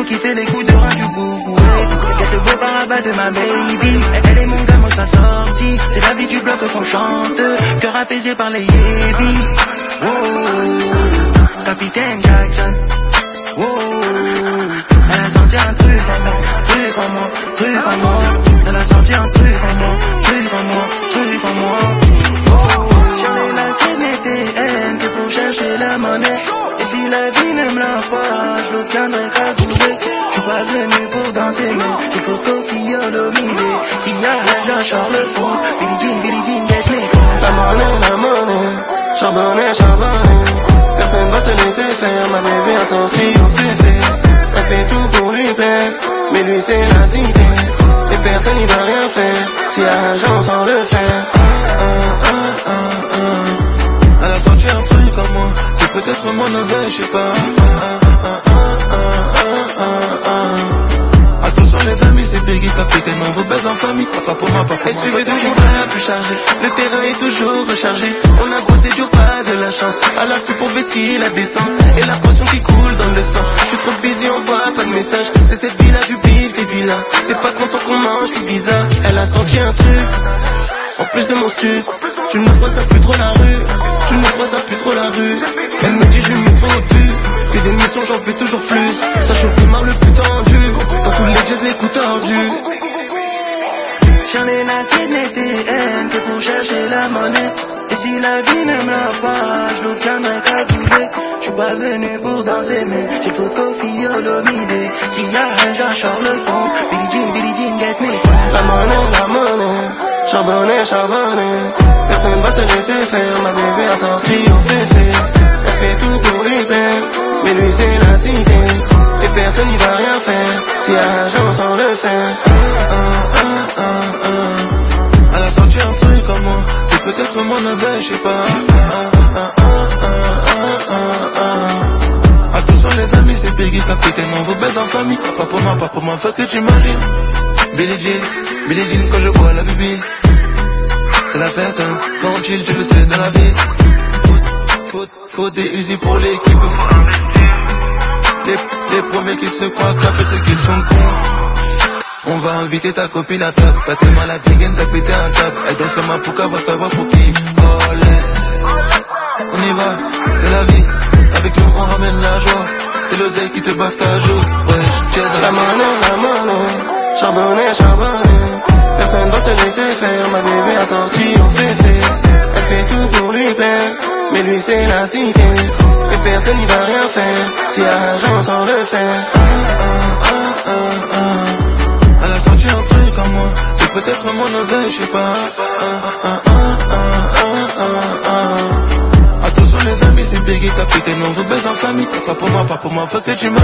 faut kiffer les coups de rein du boubou. Qu'est-ce beau parabat de ma baby. Elle est mon gamme, sa sortie. C'est la vie du bloc qu'on chante. Cœur apaisé par les yébis. Oh, Capitaine Jackson. Oh, elle a senti un truc en moi, truc en moi, truc en moi. Elle a senti un truc en moi, truc en moi, truc en moi. Oh, j'en ai lassé de mes TN que pour chercher la monnaie. Et si la vie ne me l'a pas, je l'obtiendrai qu'à couler. Je suis pas venu pour danser, mais il faut qu'au filleul au milieu. S'il y a l'argent, Charles le fond. Billie Jean, get me. La monnaie, charbonné, charbonné. Personne va se laisser faire, ma bébé a sorti au féfé. Elle fait tout pour lui plaire, mais lui c'est la cité. Et personne n'y va rien faire, si l'argent sans le faire. Elle a sorti un truc en moi, c'est peut-être mon oseille, je sais pas. Attention les amis, c'est Peggy Capitaine, on vous baise en famille, papa pour moi, papa pour moi. Et suivez toujours pas plus chargé, le terrain est toujours rechargé. On a bossé dur, pas de la chance, à l'affût pour baisser la descente. Et la passion qui coule dans le sang, je suis trop busy, on voit pas de message. C'est cette vie-là du bif, des villas. T'es pas content qu'on mange, t'es bizarre. Elle a senti un truc, en plus de mon stup. Tu ne croises plus trop la rue, tu ne croises plus trop la rue. Elle me dit je lui mets trop de vues, que des missions j'en fais toujours plus. Ça chauffe les mains le plus tendu, dans tous les jazz les coups tordus. J'en ai lassé de mes TN que pour chercher la monnaie. Et si la vie ne me l'a pas, je l'obtiendrai qu'à couler. Je suis pas venu pour danser, mais j'ai faut qu'au filleul au milieu. S'il y a un Charles le fond. Billie Jean, get me. La monnaie, charbonné, charbonné. Personne va se laisser faire, ma bébé a sorti au féfé. Elle fait tout pour lui plaire, mais lui c'est la cité. Et personne n'y va rien faire, si l'argent sans le faire. Elle a sorti un truc en moi, c'est peut-être mon oseille, je sais pas. Attention les amis, c'est Peggy Capitaine, on vous baise en famille, papa pour moi, faut que tu imagines. Billie Jean, quand je bois la bubine. C'est la fête, hein, quand on chill, tu le sais, dans la vie. Faut des usines pour l'équipe. Les premiers qui se croient capés, ceux qui sont cons. On va inviter ta copine à table. T'as tes maladies, t'as pété un câble. Elle danse le mapouka, va savoir pour qui. Oh laisse, on y va, c'est la vie. Avec nous on ramène la joie. C'est l'oseille qui te baffe ta joue. Ouais, jazz dans La monnaie, charbonné, charbonné. Personne va se laisser faire, ma bébé a sorti au féfé. Elle fait tout pour lui plaire, mais lui c'est la cité. Et personne n'y va rien faire, si l'argent sans le faire. Elle a senti un truc en moi, c'est peut-être mon oseille, je sais pas. Attention les amis, c'est Peggy Capitaine, on vous baise en famille, papa pour moi, faut que tu m'aimes.